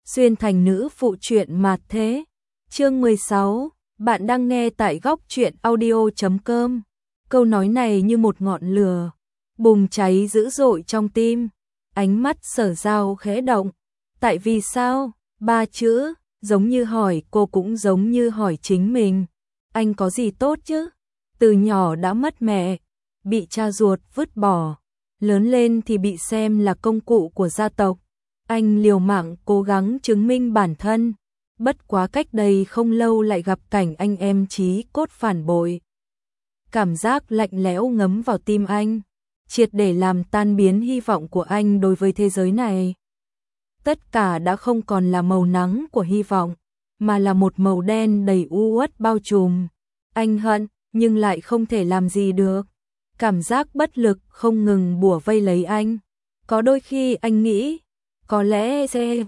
xuyên thành nữ phụ truyện mạt thế. Chương 16, bạn đang nghe tại góc truyện audio.com. Câu nói này như một ngọn lửa, bùng cháy dữ dội trong tim. Ánh mắt Sở Giao khẽ động. Tại vì sao? 3 chữ, giống như hỏi cô cũng giống như hỏi chính mình. Anh có gì tốt chứ? Từ nhỏ đã mất mẹ, bị cha ruột vứt bỏ, lớn lên thì bị xem là công cụ của gia tộc. Anh liều mạng cố gắng chứng minh bản thân, bất quá cách đây không lâu lại gặp cảnh anh em chí cốt phản bội. Cảm giác lạnh lẽo ngấm vào tim anh, triệt để làm tan biến hy vọng của anh đối với thế giới này. Tất cả đã không còn là màu nắng của hy vọng, mà là một màu đen đầy u uất bao trùm. Anh hận, nhưng lại không thể làm gì được. Cảm giác bất lực không ngừng bủa vây lấy anh. Có đôi khi anh nghĩ, có lẽ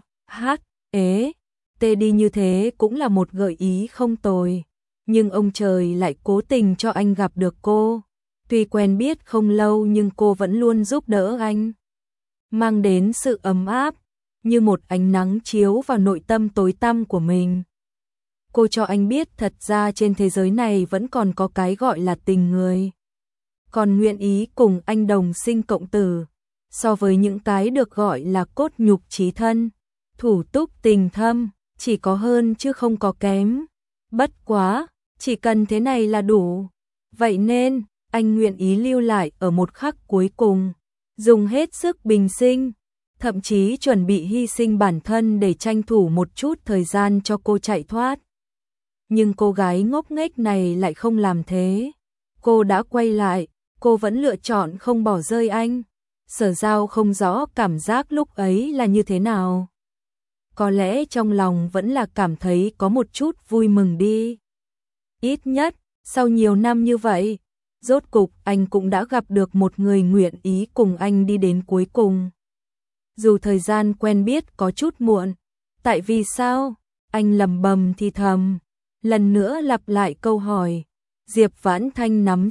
tê đi như thế cũng là một gợi ý không tồi. Nhưng ông trời lại cố tình cho anh gặp được cô. Tuy quen biết không lâu nhưng cô vẫn luôn giúp đỡ anh, mang đến sự ấm áp, như một ánh nắng chiếu vào nội tâm tối tăm của mình. Cô cho anh biết thật ra trên thế giới này vẫn còn có cái gọi là tình người. Còn nguyện ý cùng anh đồng sinh cộng tử, so với những cái được gọi là cốt nhục chí thân, thủ túc tình thâm, chỉ có hơn chứ không có kém. Bất quá, chỉ cần thế này là đủ. Vậy nên, anh nguyện ý lưu lại ở một khắc cuối cùng, dùng hết sức bình sinh, thậm chí chuẩn bị hy sinh bản thân để tranh thủ một chút thời gian cho cô chạy thoát. Nhưng cô gái ngốc nghếch này lại không làm thế. Cô đã quay lại, cô vẫn lựa chọn không bỏ rơi anh. Sở Giao không rõ cảm giác lúc ấy là như thế nào. Có lẽ trong lòng vẫn là cảm thấy có một chút vui mừng đi. Ít nhất, sau nhiều năm như vậy, rốt cục anh cũng đã gặp được một người nguyện ý cùng anh đi đến cuối cùng. Dù thời gian quen biết có chút muộn. Tại vì sao? Anh lẩm bẩm thì thầm, lần nữa lặp lại câu hỏi. Diệp Vãn Thanh nắm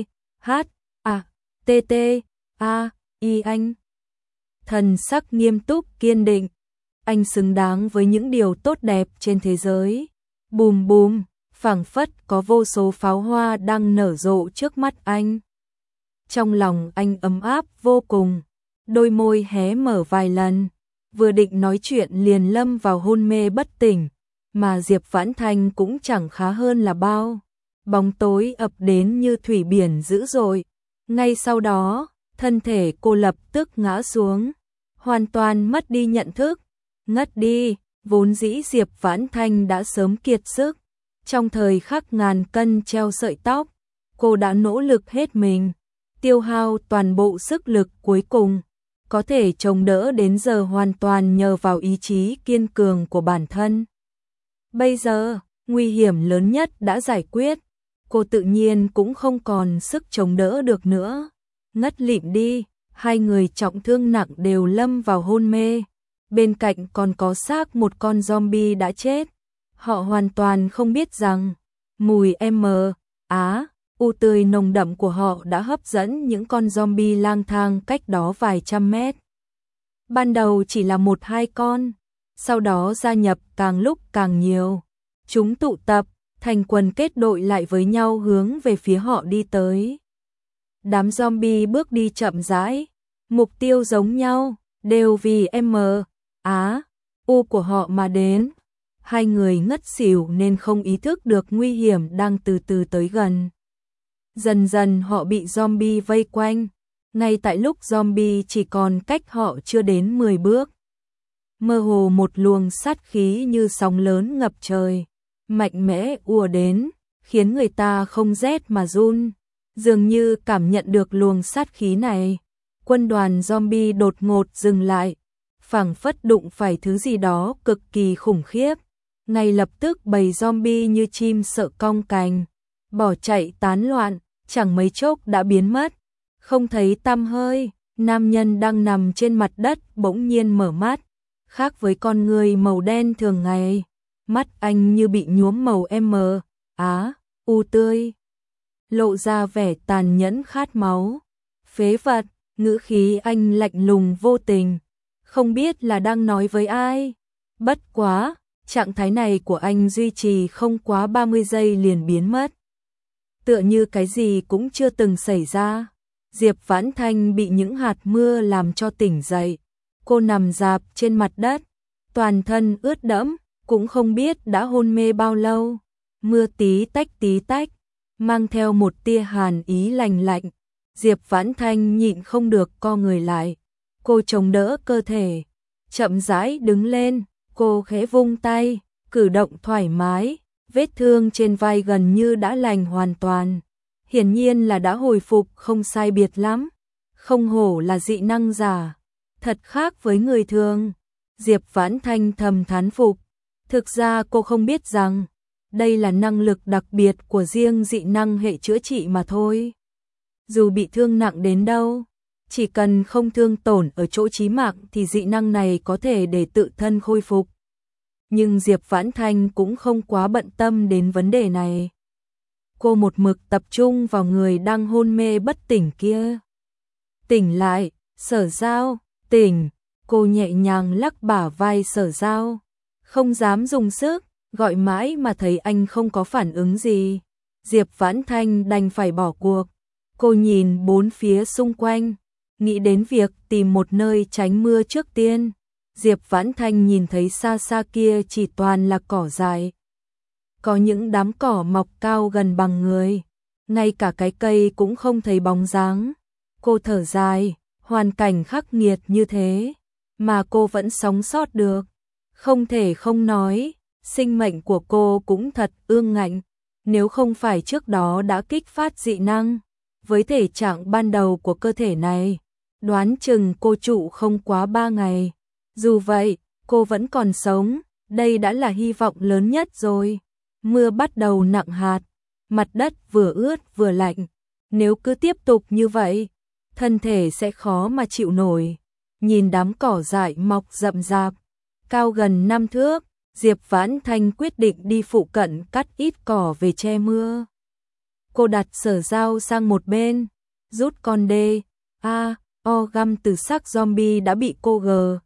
CHATTAI anh. Thần sắc nghiêm túc kiên định. Anh xứng đáng với những điều tốt đẹp trên thế giới. Bùm bùm, phảng phất có vô số pháo hoa đang nở rộ trước mắt anh. Trong lòng anh ấm áp vô cùng, đôi môi hé mở vài lần, vừa định nói chuyện liền lâm vào hôn mê bất tỉnh, mà Diệp Vãn Thanh cũng chẳng khá hơn là bao. Bóng tối ập đến như thủy biển dữ dội. Ngay sau đó, thân thể cô lập tức ngã xuống, hoàn toàn mất đi nhận thức, ngất đi. Vốn dĩ Diệp Vãn Thanh đã sớm kiệt sức. Trong thời khắc ngàn cân treo sợi tóc, cô đã nỗ lực hết mình, tiêu hao toàn bộ sức lực cuối cùng, có thể chống đỡ đến giờ hoàn toàn nhờ vào ý chí kiên cường của bản thân. Bây giờ, nguy hiểm lớn nhất đã giải quyết, cô tự nhiên cũng không còn sức chống đỡ được nữa. Ngất lịm đi, hai người trọng thương nặng đều lâm vào hôn mê. Bên cạnh còn có xác một con zombie đã chết. Họ hoàn toàn không biết rằng, mùi u tươi nồng đậm của họ đã hấp dẫn những con zombie lang thang cách đó vài trăm mét. Ban đầu chỉ là 1-2 con, sau đó gia nhập càng lúc càng nhiều. Chúng tụ tập, thành quần kết đội lại với nhau hướng về phía họ đi tới. Đám zombie bước đi chậm rãi, mục tiêu giống nhau, đều vì của họ mà đến. Hai người ngất xỉu nên không ý thức được nguy hiểm đang từ từ tới gần. Dần dần họ bị zombie vây quanh, ngay tại lúc zombie chỉ còn cách họ chưa đến 10 bước. Mơ hồ một luồng sát khí như sóng lớn ngập trời, mạnh mẽ ùa đến, khiến người ta không rét mà run. Dường như cảm nhận được luồng sát khí này, quân đoàn zombie đột ngột dừng lại, phảng phất đụng phải thứ gì đó cực kỳ khủng khiếp. Ngay lập tức bầy zombie như chim sợ cong cành, bỏ chạy tán loạn, chẳng mấy chốc đã biến mất, không thấy tăm hơi. Nam nhân đang nằm trên mặt đất bỗng nhiên mở mắt, khác với con người màu đen thường ngày, mắt anh như bị nhuốm màu u tươi, lộ ra vẻ tàn nhẫn khát máu. Phế vật, ngữ khí anh lạnh lùng vô tình, không biết là đang nói với ai. Bất quá, trạng thái này của anh duy trì không quá 30 giây liền biến mất. Tựa như cái gì cũng chưa từng xảy ra. Diệp Vãn Thanh bị những hạt mưa làm cho tỉnh dậy. Cô nằm rạp trên mặt đất, toàn thân ướt đẫm, cũng không biết đã hôn mê bao lâu. Mưa tí tách, mang theo một tia hàn ý lạnh lạnh. Diệp Vãn Thanh nhịn không được co người lại. Cô chống đỡ cơ thể, chậm rãi đứng lên, cô khẽ vung tay, cử động thoải mái, vết thương trên vai gần như đã lành hoàn toàn. Hiển nhiên là đã hồi phục không sai biệt lắm. Không hổ là dị năng giả, thật khác với người thường. Diệp Vãn Thanh thầm thán phục. Thực ra cô không biết rằng, đây là năng lực đặc biệt của riêng dị năng hệ chữa trị mà thôi. Dù bị thương nặng đến đâu, chỉ cần không thương tổn ở chỗ chí mạng thì dị năng này có thể để tự thân khôi phục. Nhưng Diệp Vãn Thanh cũng không quá bận tâm đến vấn đề này. Cô một mực tập trung vào người đang hôn mê bất tỉnh kia. Tỉnh lại, Sở Giao, tỉnh. Cô nhẹ nhàng lắc bả vai Sở Giao. Không dám dùng sức, gọi mãi mà thấy anh không có phản ứng gì. Diệp Vãn Thanh đành phải bỏ cuộc. Cô nhìn bốn phía xung quanh, nghĩ đến việc tìm một nơi tránh mưa trước tiên. Diệp Vãn Thanh nhìn thấy xa xa kia chỉ toàn là cỏ dại. Có những đám cỏ mọc cao gần bằng người, ngay cả cái cây cũng không thấy bóng dáng. Cô thở dài, hoàn cảnh khắc nghiệt như thế, mà cô vẫn sống sót được. Không thể không nói, sinh mệnh của cô cũng thật ương ngạnh. Nếu không phải trước đó đã kích phát dị năng, với thể trạng ban đầu của cơ thể này, đoán chừng cô trụ không quá 3 ngày. Dù vậy, cô vẫn còn sống, đây đã là hy vọng lớn nhất rồi. Mưa bắt đầu nặng hạt, mặt đất vừa ướt vừa lạnh. Nếu cứ tiếp tục như vậy, thân thể sẽ khó mà chịu nổi. Nhìn đám cỏ dại mọc rậm rạp, cao gần 5 thước, Diệp Vãn Thanh quyết định đi phụ cận cắt ít cỏ về che mưa. Cô đặt Sở Giao sang một bên, rút con O găm từ xác zombie đã bị cô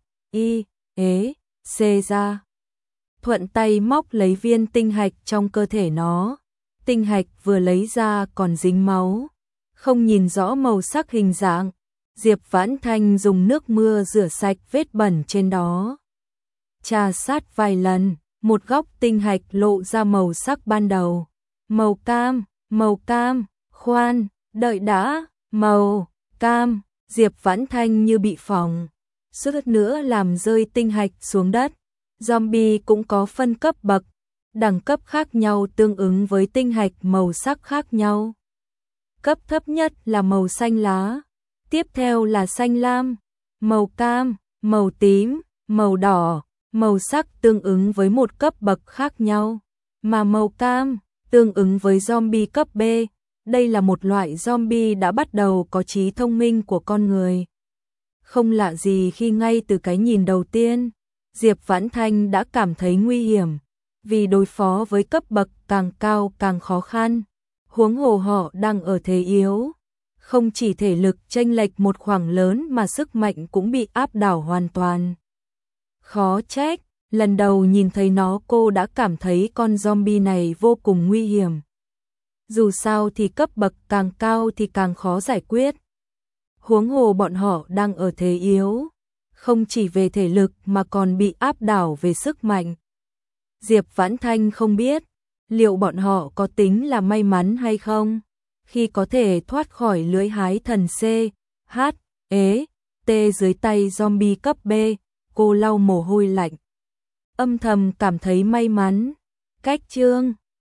C ra. Thuận tay móc lấy viên tinh hạch trong cơ thể nó. Tinh hạch vừa lấy ra còn dính máu, không nhìn rõ màu sắc hình dạng. Diệp Vãn Thanh dùng nước mưa rửa sạch vết bẩn trên đó. Trà sát vài lần, một góc tinh hạch lộ ra màu sắc ban đầu. Màu cam, khoan, đợi đã, màu cam. Diệp Vãn Thanh như bị phỏng, suýt nữa làm rơi tinh hạch xuống đất. Zombie cũng có phân cấp bậc, đẳng cấp khác nhau tương ứng với tinh hạch màu sắc khác nhau. Cấp thấp nhất là màu xanh lá, tiếp theo là xanh lam, màu cam, màu tím, màu đỏ, màu sắc tương ứng với một cấp bậc khác nhau, mà màu cam tương ứng với zombie cấp B. Đây là một loại zombie đã bắt đầu có trí thông minh của con người. Không lạ gì khi ngay từ cái nhìn đầu tiên, Diệp Vãn Thanh đã cảm thấy nguy hiểm, vì đối phó với cấp bậc càng cao càng khó khăn. Huống hồ họ đang ở thế yếu, không chỉ thể lực chênh lệch một khoảng lớn mà sức mạnh cũng bị áp đảo hoàn toàn. Khó trách, lần đầu nhìn thấy nó cô đã cảm thấy con zombie này vô cùng nguy hiểm. Dù sao thì cấp bậc càng cao thì càng khó giải quyết. Huống hồ bọn họ đang ở thế yếu, không chỉ về thể lực mà còn bị áp đảo về sức mạnh. Diệp Vãn Thanh không biết liệu bọn họ có tính là may mắn hay không khi có thể thoát khỏi lưỡi hái thần T dưới tay zombie cấp B. Cô lau mồ hôi lạnh, âm thầm cảm thấy may mắn. Cách chương